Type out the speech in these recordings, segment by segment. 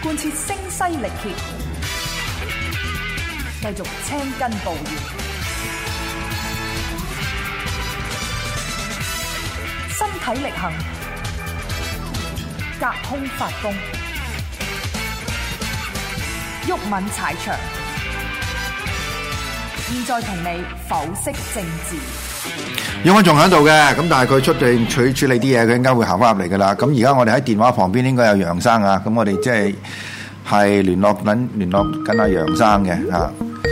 貫徹聲嘶力竭，繼續青筋暴現，身體力行，隔空發功，毓民踩場。現在同你剖析政治。 毓民仲喺度嘅，咁但係佢出定處理啲嘢，佢應該會行翻入嚟噶啦。咁而家我哋喺電話旁邊應該有楊生啊，咁我哋即係聯絡緊阿楊生嘅嚇。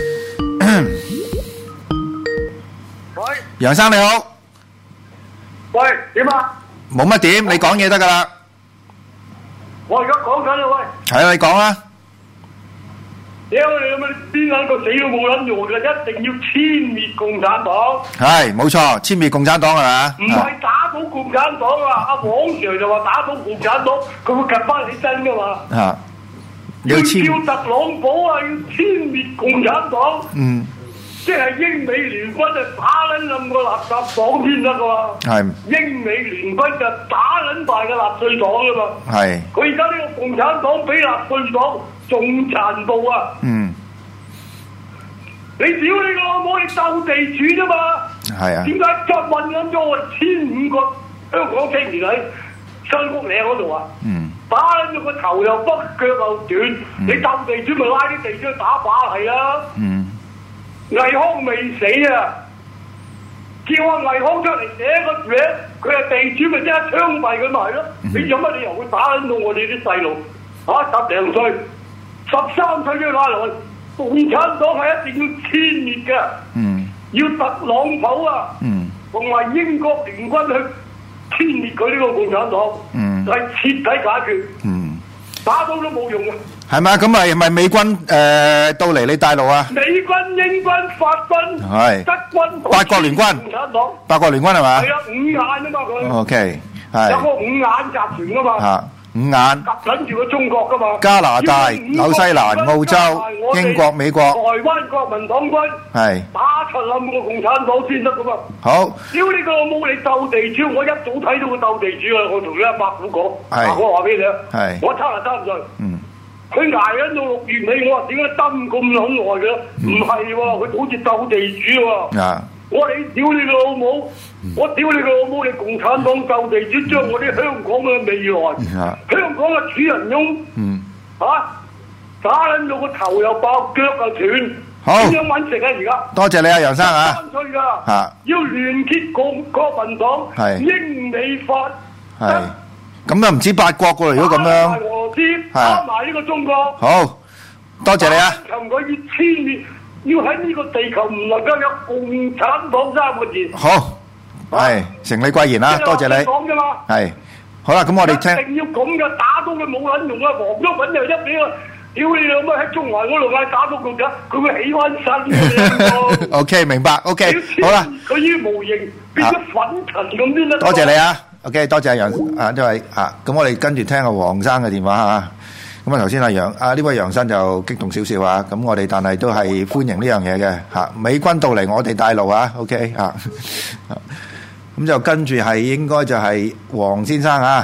喂， 楊生你好。 喂，點啊？ 冇乜點，你講嘢得噶啦。 我而家講緊啦，喂。 係啊，你講啦。 屌你咁啊！邊撚個死都冇撚用嘅，一定要殲滅共產黨。 係，冇錯，殲滅共產黨係嘛？ 唔係打倒共產黨啊！阿黃 Sir 就話打倒共產黨，佢會及翻起身噶嘛？ 啊！ 要特朗普啊！要殲滅共產黨。 嗯。 即係英美聯軍就打撚冧個垃圾黨先得噶嘛？ 係。 英美聯軍就打撚敗個納粹黨噶嘛？ 係。佢而家呢個共產黨比納粹黨仲殘暴啊！ 嗯。 你屌你個老母，你鬥地主啫嘛？ 係啊。 點解再混緊咗我1500個香港青年喺新屋嶺嗰度啊？嗯。打撚咗個頭又北腳又短，你鬥地主咪拉啲地主去打靶係啊？嗯。倪匡未死啊！叫阿倪匡出嚟寫個名，佢係地主咪即刻槍斃佢咪咯？你有乜理由會打撚到我哋啲細路10零歲、13歲要拉落去？共產黨係一定要殲滅嘅，要特朗普啊，同埋英國聯軍去殲滅佢呢個共產黨，係徹底解決，打到都冇用啊！ 係咪？咁係咪美軍到嚟你帶路啊？ 美軍、英軍、法軍、德軍、 八國聯軍、 共產黨、 八國聯軍係嘛？ 係啊，5眼啊嘛佢。 OK， 係。 有個5眼集團噶嘛？ 嚇，5眼。 夾緊住個中國噶嘛？ 加拿大、紐西蘭、澳洲、英國、美國、 台灣國民黨軍係打出冧個共產黨先得噶嘛？好。屌你個老母！你鬥地主，我一早睇到佢鬥地主啊！我同你阿伯父講，我話俾你啊，我73歲。佢捱緊到6月尾，我話點解蹲咁撚耐嘅？唔係喎，佢好似鬥地主喎。我話你屌你個老母！我屌你個老母！你共產黨鬥地主，將我啲香港嘅未來，香港嘅主人翁，打撚到個頭又爆，腳又斷，點樣揾食啊？而家多謝你啊，楊生啊 ！13歲㗎，要聯結國民黨，英美法。 咁又唔止八國㗎，如果咁樣， 打埋俄羅斯，打埋呢個中國。 好，多謝你啊！ 求佢要殲滅，要喺呢個地球唔能夠有共產黨3個字。 好，係成你貴言啦，多謝你。 講啫嘛。係， 好啦，咁我哋聽。 一定要咁嘅，打到佢冇撚用啊！黃毓民又一畀個屌你老母喺中環嗰度嗌打到共產，佢會起翻身嘅。 OK， 明白。OK， 好啦。 佢依啲模型變咗粉塵咁先得。 多謝你啊！OK， 多謝阿楊啊，呢位啊，咁我哋跟住聽阿黃生嘅電話啊。咁啊，頭先阿楊啊呢位楊生就激動少少啊。咁我哋但係都係歡迎呢樣嘢嘅嚇。美軍到嚟，我哋帶路啊。OK 啊，咁就跟住係應該就係黃先生啊。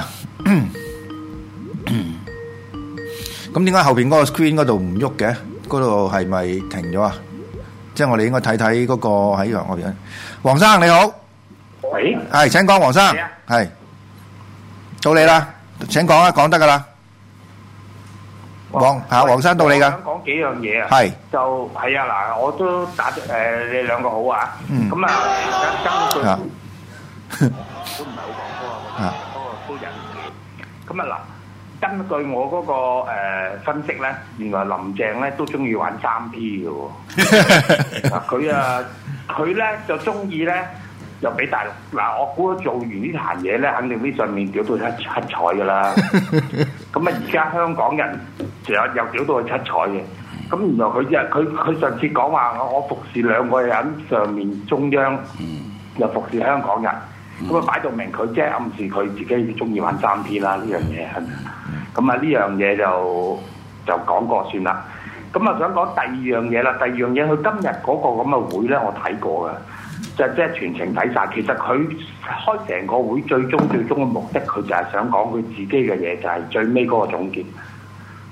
咁點解後邊嗰個 screen 嗰度唔喐嘅？嗰度係咪停咗啊？即係我哋應該睇睇嗰個喺外邊。黃生你好。 喂， 係請講，黃生，係到你啦，請講啊，講得噶啦。黃生到你噶。 想講幾樣嘢啊。 係。 就係啊嗱，我都打你兩個好啊。咁啊，根據都唔係好講嗰個都人嘅。咁啊嗱，根據我嗰個分析咧，原來林鄭咧都中意玩3P 嘅喎。佢咧就中意咧。又俾大陸嗱，我估做完呢壇嘢咧，肯定呢上面屌到七彩噶啦。咁啊，而家香港人又屌到七彩嘅。咁原來佢上次講話我服侍2個人，上面中央又服侍香港人。咁啊擺到明，佢即係暗示佢自己中意玩3P啦呢樣嘢。咁啊呢樣嘢就講過算啦。咁啊想講第二樣嘢啦，第二樣嘢佢今日嗰個咁嘅會咧，我睇過嘅。即係全程睇晒，其實佢開成個會最終嘅目的，佢就係想講佢自己嘅嘢，就係最尾嗰個總結。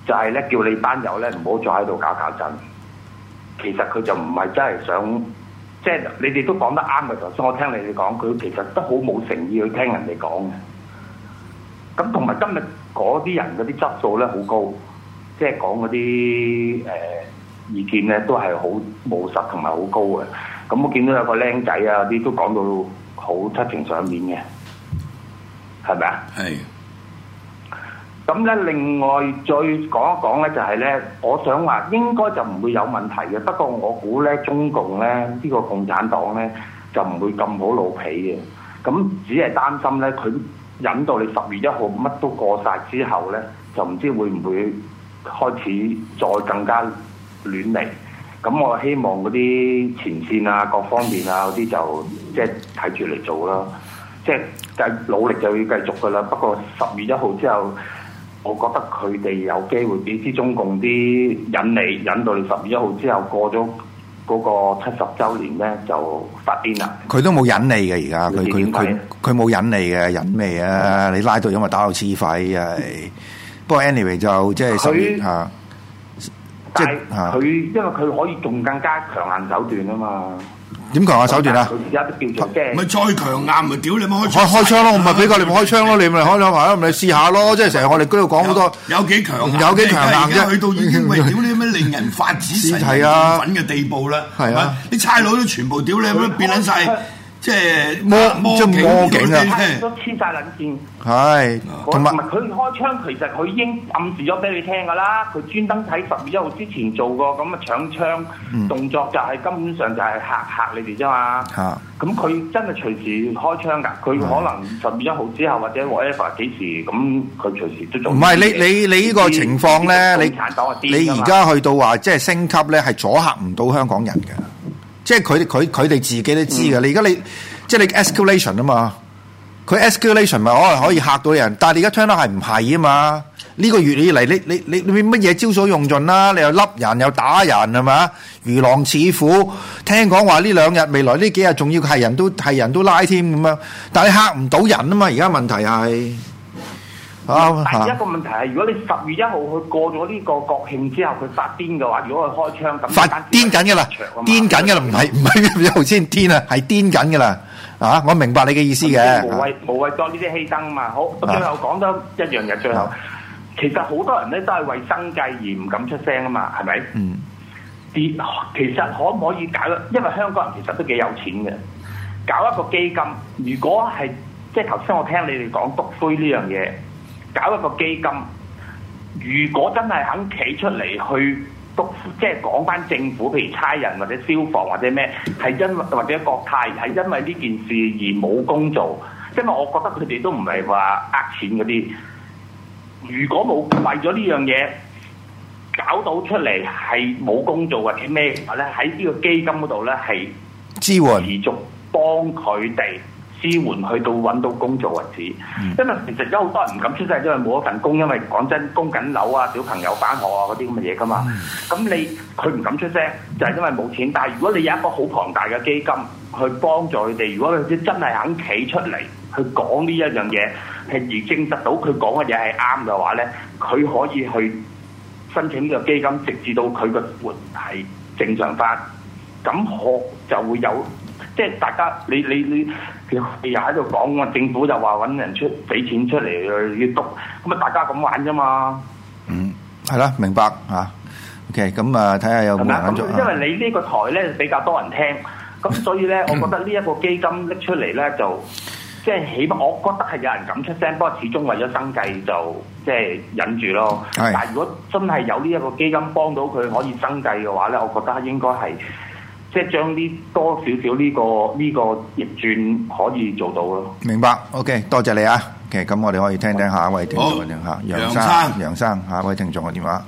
就係咧叫你班友咧唔好再喺度搞震。其實佢就唔係真係想，即係你哋都講得啱嘅。頭先我聽你哋講，佢其實都好冇誠意去聽人哋講嘅。咁同埋今日嗰啲人嗰啲質素咧好高，即係講嗰啲意見咧都係好務實同埋好高嘅。咁我見到有個僆仔啊啲都講到好七情上面嘅，係咪啊？係。咁咧，另外再講一講咧，就係咧，我想話應該就唔會有問題嘅。不過我估咧，中共咧呢個共產黨咧就唔會咁好老脾嘅。咁只係擔心咧，佢引到你10月1號乜都過晒之後咧，就唔知會唔會開始再更加亂嚟。咁我希望嗰啲前線啊、各方面啊嗰啲就即係睇住嚟做啦。即係努力就要繼續噶啦。不過10月1號之後，我覺得佢哋有機會俾啲中共啲引到你10月1號之後過咗嗰個70週年咧，就發癲啦！佢都冇引你嘅而家，佢冇引你嘅，引咩啊？你拉到因為打到黐肺啊！不過 anyway 就即係10月嚇， 即係佢因為佢可以仲更加強硬手段啊嘛。 點強硬手段啊？ 佢而家都叫做即係咪再強硬咪屌你咪開槍咯！我咪俾個你咪開槍咯！你咪開兩排咯，咪試下咯！即係成日我哋嗰度講好多有幾強硬啫， 去到已經喂屌你咩令人發指神興奮嘅地步啦！係啊，啲差佬都全部屌你咁變撚晒。即係魔警啊！ 都黐晒撚線。 係，同埋佢開槍，其實佢已經暗示咗俾你聽㗎啦。佢專登喺10月1號之前做過咁嘅搶槍動作，就係根本上就係嚇你哋啫嘛。咁佢真係隨時開槍㗎。佢可能10月1號之後或者 whatever 幾時咁，佢隨時都做。唔係你呢個情況咧，你而家去到話即係升級咧，係阻嚇唔到香港人嘅。即係佢哋自己都知嘅。你而家即係你 escalation 啊嘛，佢 escalation 咪可能可以嚇到人，但係你而家 turn out 係唔係啊嘛？呢個月以嚟你乜嘢招數用盡啦？你又笠人又打人係咪？如狼似虎，聽講話呢2日未來呢幾日仲要係人都拉添咁樣，但係你嚇唔到人啊嘛？而家問題係。 第一個問題係，如果你10月1號佢過咗呢個國慶之後，佢發癲嘅話，如果佢開槍咁， 發癲緊㗎啦，癲緊㗎啦，唔係1號先癲啊，係癲緊㗎啦。啊，我明白你嘅意思嘅。 無謂作呢啲犧牲啊嘛。好，最後講多一樣嘢，最後其實好多人咧都係為生計而唔敢出聲啊嘛，係咪？其實可唔可以搞？因為香港人其實都幾有錢嘅，搞一個基金。如果係即係頭先我聽你哋講篤灰呢樣嘢。搞一個基金，如果真係肯企出嚟去即係講翻政府，譬如差人或者消防或者咩，係因為或者國泰係因為呢件事而冇工做，因為我覺得佢哋都唔係話呃錢嗰啲。如果冇為咗呢樣嘢搞到出嚟係冇工做或者咩嘅話咧，喺呢個基金嗰度咧係支援持續幫佢哋。支援去到揾到工做為止，因為其實有好多人唔敢出聲，因為冇一份工，因為講真，供緊樓啊、小朋友返學啊嗰啲咁嘅嘢噶嘛。咁佢唔敢出聲，就係因為冇錢。但係如果你有一個好龐大嘅基金去幫助佢哋，如果佢真係肯企出嚟去講呢一樣嘢，係而證實到佢講嘅嘢係啱嘅話咧，佢可以去申請呢個基金，直至到佢個活係正常翻。咁我就會有。即係大家你又喺度講啊，政府就話揾人俾錢出嚟去督，咁啊大家咁玩啫嘛。 係啦，明白嚇。OK，咁啊睇下有冇人做。 因為你呢個台咧比較多人聽，咁所以咧，我覺得呢一個基金拎出嚟咧，就即係起碼我覺得係有人敢出聲，不過始終為咗生計就即係忍住咯。但係如果真係有呢一個基金幫到佢可以生計嘅話咧，我覺得應該係。即係將呢多少少呢個逆轉可以做到咯。 明白 ，OK， 多謝你啊。OK， 咁我哋可以聽聽下一位聽眾嘅電話。楊生，下一位聽眾嘅電話。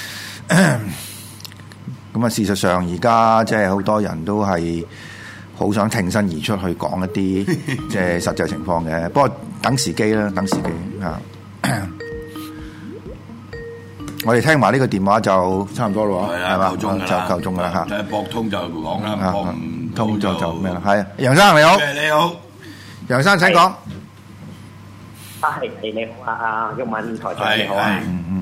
咁啊，事實上而家即係好多人都係好想挺身而出去講一啲即係實際情況嘅。不過等時機啦，等時機啊。我哋聽埋呢個電話就差唔多咯，係嘛？就夠鐘噶啦嚇。 駁通就講啦，駁唔通就咩啦？係楊生你好， 你好， 楊生請講。 係你好啊，毓民台長你好啊。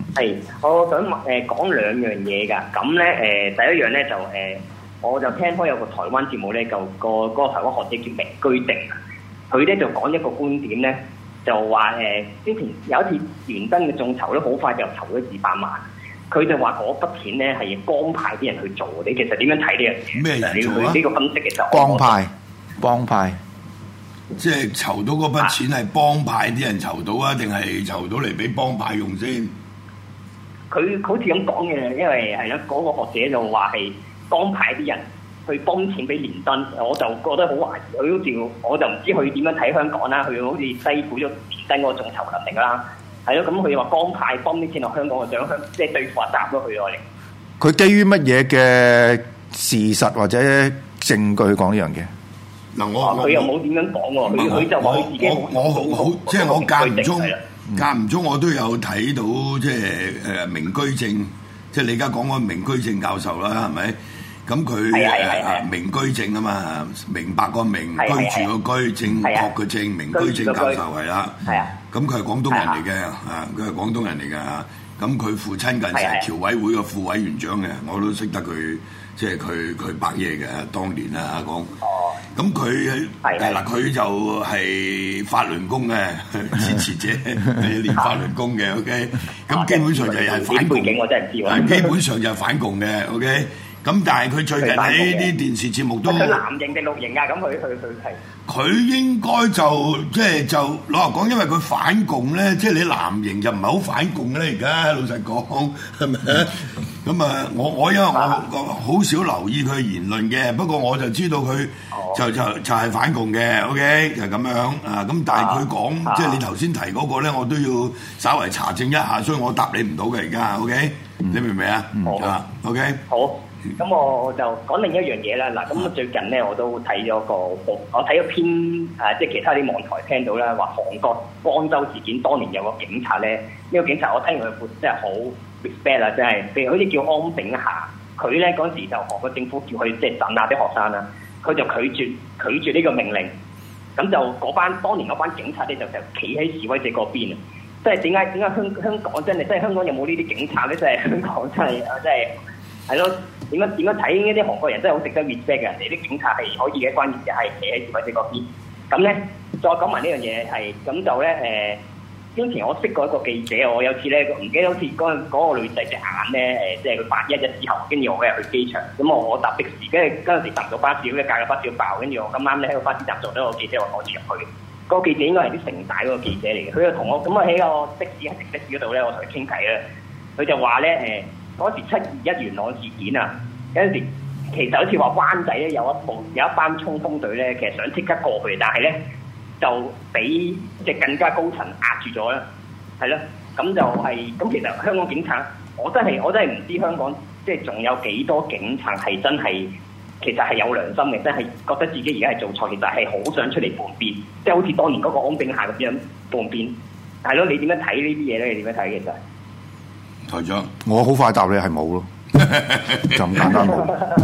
係，我想講兩樣嘢㗎。咁咧第一樣咧就我就聽開有個台灣節目咧，就嗰個台灣學者叫明居正，佢咧就講一個觀點咧，就話之前有一次連登嘅眾籌咧，好快就籌咗200萬。佢就話嗰筆錢咧係幫派啲人去做，你其實點樣睇呢樣嘢？ 咩人做啊？ 呢個分析其實幫派， 即係籌到嗰筆錢係幫派啲人籌到啊，定係籌到嚟俾幫派用先？ 佢好似咁講嘅，因為係啦，嗰個學者就話係幫派啲人去幫錢俾連登，我就覺得好懷疑。佢好似我就唔知佢點樣睇香港啦，佢好似低估咗連登嗰個眾籌能力啦。係咯，咁佢話幫派幫啲錢落香港，就想即係對付搭咗佢我哋。 佢基於乜嘢嘅事實或者證據講呢樣嘢？ 嗱， 佢又冇點樣講喎，佢就話佢自己好，即係我間唔中我都有睇到，即係明居正，即係你而家講嗰個明居正教授啦，係咪？咁佢明居正啊嘛，明白個明，居住個居，正確個正，明居正教授係啦。係啊。咁佢係廣東人嚟嘅，佢係廣東人嚟嘅。咁佢父親近時係僑委會嘅副委員長嘅，我都識得佢，即係佢白嘢嘅，當年啊講。哦。咁佢嗱佢就係法輪功嘅支持者，係練法輪功嘅。OK。咁基本上就係反共。背景我真係唔知喎。基本上就係反共嘅。OK。咁但係佢最近喺啲電視節目都佢藍營定綠營啊？咁佢係佢應該就攞嚟講，因為佢反共咧，即係你藍營就唔係好反共咧。而家老實講係咪？咁啊，我因為我好少留意佢言論嘅，不過我就知道佢就係反共嘅。OK 就係咁樣啊。咁但係佢講即係你頭先提嗰個咧，我都要稍為查證一下，所以我答你唔到嘅而家。OK 你明唔明啊？啊 OK 好。咁我就講另一樣嘢啦。嗱，咁最近咧我都睇咗我睇咗篇即係其他啲網台聽到啦，話韓國光州事件當年有個警察咧，呢個警察我聽完佢真係好 respect 啦，真係譬如好似叫安炳霞，佢咧嗰時就韓國政府叫佢即係鎮壓啲學生啦，佢就拒絕呢個命令，咁就當年嗰班警察咧就企喺示威者嗰邊啊！即係點解香港真係即係香港有冇呢啲警察咧？即係香港真係係咯。點樣睇呢啲韓國人真係好值得 respect 嘅，人哋啲警察係可以嘅，關鍵就係企喺示威者嗰邊。咁咧，再講埋呢樣嘢係咁就咧之前我識過一個記者，我有次咧唔記得好似嗰個女仔隻眼咧即係佢811之後，跟住我嗰日去機場，咁我搭的士，跟住嗰陣時搭唔到巴士，咁咧隔個巴士要爆，跟住我咁啱咧喺個巴士站做咗個記者，我攞住入去。嗰個記者應該係啲城大嗰個記者嚟嘅，佢就同我咁啊喺個的士嗰度咧，我同佢傾偈啦。佢就話咧嗰時721元朗事件啊，有陣時其實好似話灣仔咧有一班衝鋒隊咧，其實想即刻過去，但係咧就俾即係更加高層壓住咗啦，係咯，咁就係咁。其實香港警察，我真係唔知香港即係仲有幾多警察係真係其實係有良心嘅，真係覺得自己而家係做錯，其實係好想出嚟叛變，即係好似當年嗰個安炳霞咁樣叛變，係咯。你點樣睇呢啲嘢咧？你點樣睇其實？ 台長， 我好快答你係冇咯，就咁簡單冇。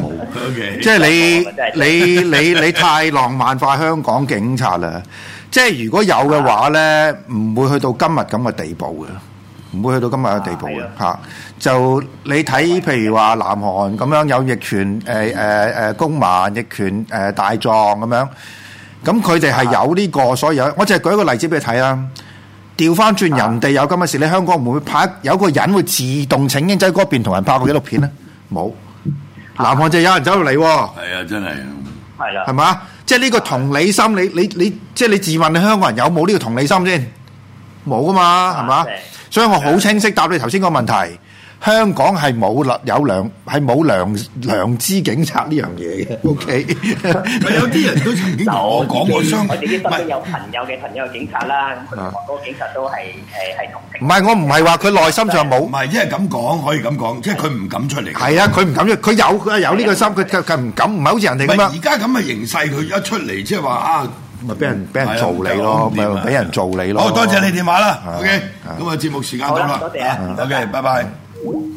Okay. 即係你太浪漫化香港警察啦！即係如果有嘅話咧，唔會去到今日咁嘅地步嘅，唔會去到今日嘅地步嘅嚇。就你睇譬如話南韓咁樣有逆權公民、逆權大狀咁樣，咁佢哋係有呢個，所以我淨係舉一個例子俾你睇啦。調翻轉人哋有咁嘅事，你香港會唔會派有個人會自動請纓仔嗰邊同人拍個紀錄片咧？冇，南韓就有人走入嚟喎。係啊，真係。係啦。 係嘛？即係呢個同理心，你即係你自問你香港人有冇呢個同理心先？冇噶嘛，係嘛？所以我好清晰答你頭先個問題。香港係冇良知警察呢樣嘢嘅 ，OK？ 有啲人都曾經同我講過相， 我自己身邊有朋友嘅警察啦，咁佢嗰個警察都係同情。 唔係，我唔係話佢內心上冇， 唔係，因為咁講可以咁講，即係佢唔敢出嚟。 係啊，佢唔敢出，佢有呢個心，佢唔敢，唔係好似人哋咁樣。 而家咁嘅形勢，佢一出嚟即係話啊， 咪俾人做你咯，咪俾人做你咯。 好多謝你電話啦 ，OK，咁啊節目時間到啦， 好啦，多謝啊 ，OK，拜拜。